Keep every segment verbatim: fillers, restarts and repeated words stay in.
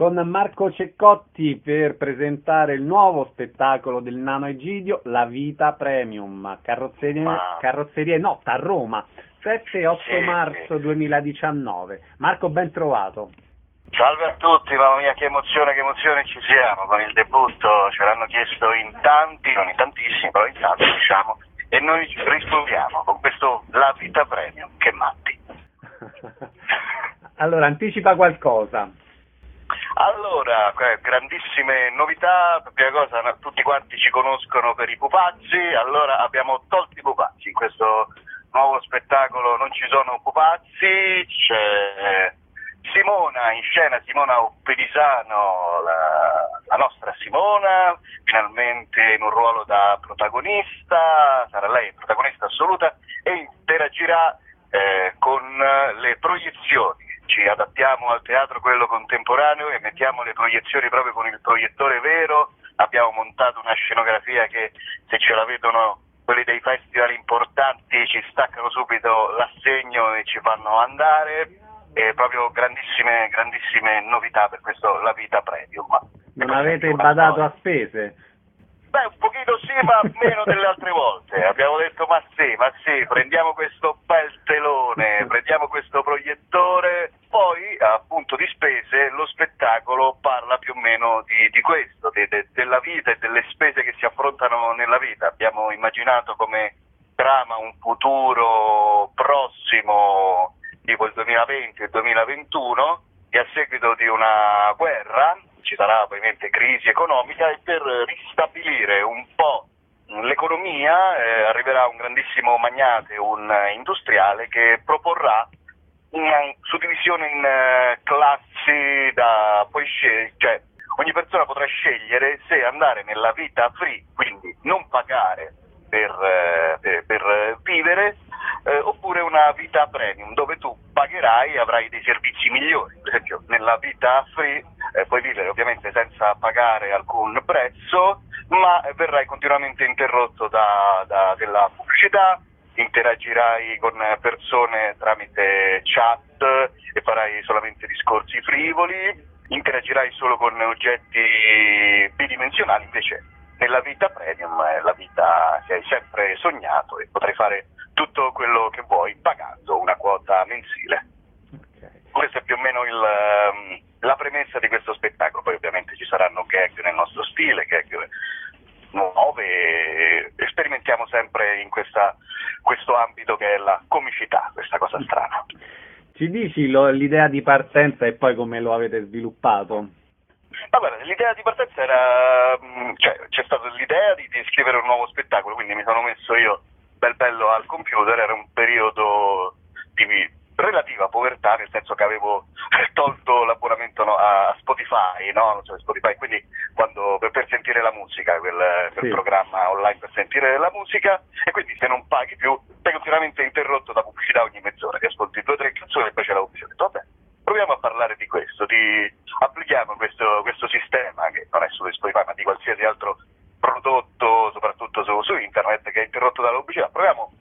con Marco Ceccotti per presentare il nuovo spettacolo del Nano Egidio, La Vita Premium, carrozzerie, Ma... carrozzerie Notte a Roma, sette e otto sì, marzo sì. duemiladiciannove. Marco, ben trovato. Salve a tutti, mamma mia che emozione, che emozione ci siamo con il debutto, ce l'hanno chiesto in tanti, non in tantissimi, però in tanti diciamo, e noi rispondiamo con questo La Vita Premium, che matti. Allora, anticipa qualcosa. Allora, grandissime novità, per prima cosa tutti quanti ci conoscono per i pupazzi, allora abbiamo tolto i pupazzi, in questo nuovo spettacolo non ci sono pupazzi, c'è Simona in scena, Simona Oppedisano, la, la nostra Simona, finalmente in un ruolo da protagonista, sarà lei protagonista assoluta e interagirà eh, con le proiezioni. Ci adattiamo al teatro quello contemporaneo e mettiamo le proiezioni proprio con il proiettore vero, abbiamo montato una scenografia che se ce la vedono quelli dei festival importanti ci staccano subito l'assegno e ci fanno andare, e proprio grandissime grandissime novità per questo La Vita Premium. Non avete badato a spese? Beh, un pochino sì, ma meno delle altre volte. Abbiamo detto ma sì, ma sì, prendiamo questo bel telone, prendiamo questo proiettore, poi a punto di spese lo spettacolo parla più o meno di, di questo, de, de, della vita e delle spese che si affrontano nella vita. Abbiamo immaginato come trama un futuro prossimo, tipo il duemilaventi e il duemilaventuno, e a seguito di una guerra ci sarà ovviamente crisi economica e per ristabilire un po' l'economia eh, arriverà un grandissimo magnate, un uh, industriale che proporrà una suddivisione in uh, classi da poi scegliere, cioè ogni persona potrà scegliere se andare nella vita free, quindi non pagare per, uh, per, per vivere, eh, oppure una vita premium dove tu pagherai e avrai dei servizi migliori. Per esempio nella vita free eh, puoi vivere ovviamente senza pagare alcun prezzo, ma verrai continuamente interrotto da, da della pubblicità, interagirai con persone tramite chat e farai solamente discorsi frivoli, interagirai solo con oggetti bidimensionali. Invece nella vita premium è la vita che hai sempre sognato e potrai fare tutto quello che vuoi pagando una quota mensile. Okay. Questo è più o meno il, um, la premessa di questo spettacolo. Poi ovviamente ci saranno gag nel nostro stile, gag nuove, e sperimentiamo sempre in questa, questo ambito che è la comicità, questa cosa strana. Ci dici lo, l'idea di partenza e poi come lo avete sviluppato? Ma guarda, l'idea di partenza era, cioè c'è stata l'idea di, di scrivere un nuovo spettacolo, quindi mi sono messo io bel bello al computer, era un periodo di relativa povertà, nel senso che avevo tolto l'abbonamento no, a Spotify, no? Non so, Spotify, quindi quando per, per sentire la musica, quel, quel sì. programma online per sentire la musica, e quindi se non paghi più sei continuamente interrotto da pubblicità ogni mezz'ora, ti ascolti due o tre canzoni e poi c'è la pubblicità. Ho detto, vabbè, proviamo a parlare di questo, di applichiamo questo, questo sistema che non è solo di Spotify ma di qualsiasi altro prodotto, soprattutto su, su internet, che è interrotto dalla pubblicità. Proviamo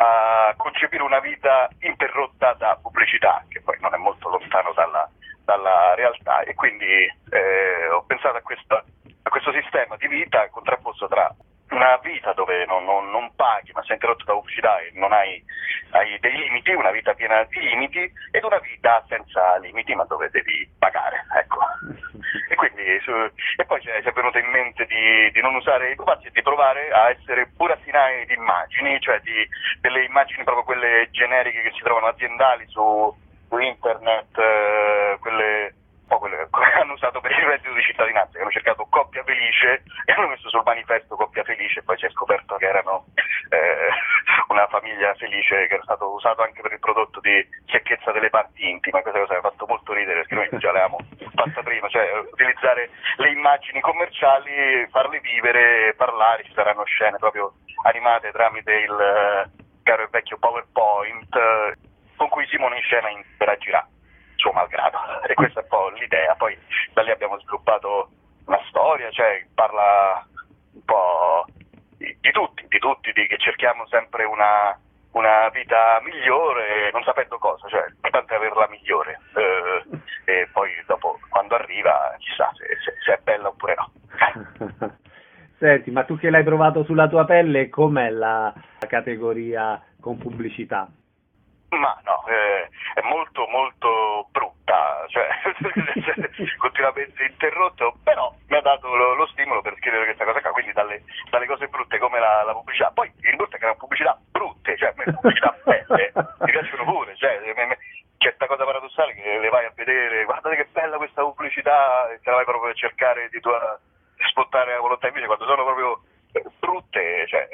a concepire una vita interrotta da pubblicità, che poi non è molto lontano dalla, dalla realtà, e quindi eh, ho pensato a, questa, a questo sistema di vita contrapposto tra una vita dove non, non, non paghi ma sei interrotto da pubblicità e non hai, hai dei limiti, una vita piena di limiti, ed una vita senza limiti ma dove devi pagare, ecco. E quindi su, e poi ci è venuto in mente di, di non usare i pupazzi e di provare a essere burattinai di immagini, cioè di delle immagini proprio quelle generiche che si trovano aziendali su, su internet, eh, quelle un po' quelle che hanno usato per il reddito di cittadinanza, che hanno cercato coppia felice e hanno messo sul manifesto coppia felice, e poi si è scoperto che erano eh, una famiglia felice, che era stato usato anche per il prodotto di secchezza delle parti intime. Questa cosa mi ha fatto molto ridere, perché noi già l'avevamo fatta prima, cioè utilizzare le immagini commerciali, farle vivere, parlare. Ci saranno scene proprio animate tramite il eh, caro e vecchio PowerPoint eh, con cui Simone in scena interagirà suo malgrado, e questa è un po' l'idea. Poi da lì abbiamo sviluppato una storia, cioè parla un po' di, di tutti, di tutti, di che cerchiamo sempre una, una vita migliore, non sapendo cosa, cioè l'importante è averla migliore, eh, e poi dopo quando arriva viva, chissà se, se, se è bella oppure no. Senti, ma tu che l'hai provato sulla tua pelle, com'è la categoria con pubblicità? Ma no, eh, è molto molto brutta, cioè continuamente interrotto, però mi ha dato lo, lo stimolo per scrivere questa cosa qua, quindi dalle, dalle cose brutte come la, la pubblicità. Poi il brutto è che erano pubblicità brutte, cioè pubblicità belle, mi piacciono pure, cioè me, me, c'è questa cosa paradossale che le vai a vedere, guardate che bella questa pubblicità, e te la vai proprio a cercare di tua, spottare a volontà, invece quando sono proprio brutte, cioè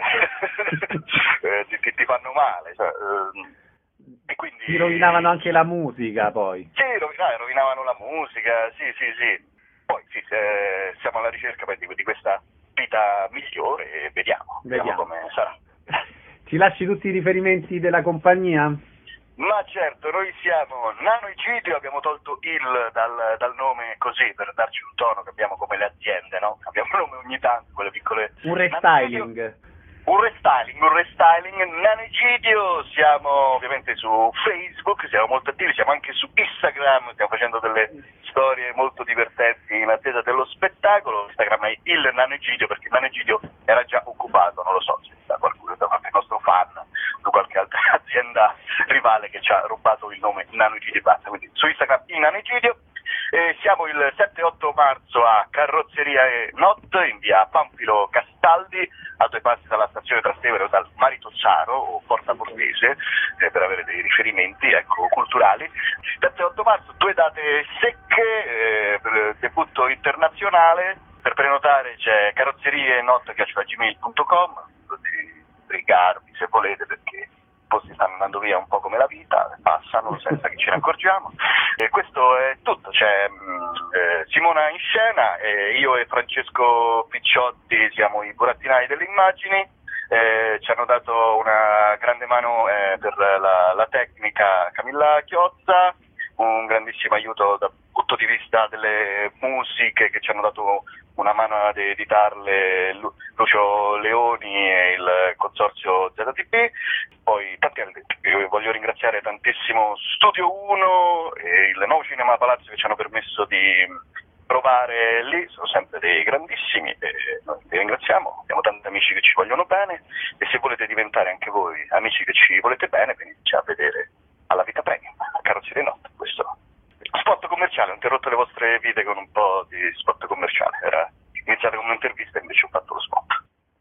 eh, ti, ti, ti fanno male, cioè, eh, e quindi ti rovinavano anche la musica poi. Sì, rovinavano, rovinavano la musica, sì, sì, sì. Poi sì, eh, siamo alla ricerca poi di, di questa vita migliore e vediamo, vediamo, vediamo come sarà. Ci lasci tutti i riferimenti della compagnia? Ma certo, noi siamo Nanoegidio, abbiamo tolto il dal, dal nome così per darci un tono che abbiamo come le aziende, no? Abbiamo un nome ogni tanto, quelle piccole... Un restyling. Un restyling, un restyling, Nanoegidio, siamo ovviamente su Facebook, siamo molto attivi, siamo anche su Instagram, stiamo facendo delle storie molto divertenti in attesa dello spettacolo. Instagram è il Nanoegidio perché il Nanoegidio era già occupato, non lo so se da qualcuno, da qualche nostro fan o qualche altra azienda rivale che ci ha rubato il nome Nanoegidio e basta, quindi su Instagram il Nanoegidio. Eh, siamo il sette otto marzo a Carrozzeria e Not in via Panfilo Castaldi, a due passi dalla stazione Trastevere o dal Maritozzaro o Porta Borghese, eh, per avere dei riferimenti, ecco, culturali. sette otto marzo, due date secche, eh, per debutto internazionale. Per prenotare c'è carrozzerie not chiocciola gmail punto com, di brigarvi se volete, perché i posti stanno andando via un po' come la vita, passano senza che ce ne accorgiamo. E questo è tutto, c'è eh, Simona in scena, e io e Francesco Picciotti siamo i burattinai delle immagini, eh, ci hanno dato una grande mano eh, per la, la tecnica Camilla Chiozza, un grandissimo aiuto dal punto di vista delle musiche che ci hanno dato una mano ad editarle Lu- Lucio Leoni e il consorzio Z T P, poi tanti altri. Io voglio ringraziare tantissimo Studio uno e il Nuovo Cinema Palazzo che ci hanno permesso di provare lì, sono sempre dei grandissimi e noi vi ringraziamo, abbiamo tanti amici che ci vogliono bene e se volete diventare anche voi amici che ci volete bene venite a vedere alla Vita Premium, a Carrozzeria Notte, questo spot commerciale, ho interrotto le vostre vite con un po' di spot commerciale, era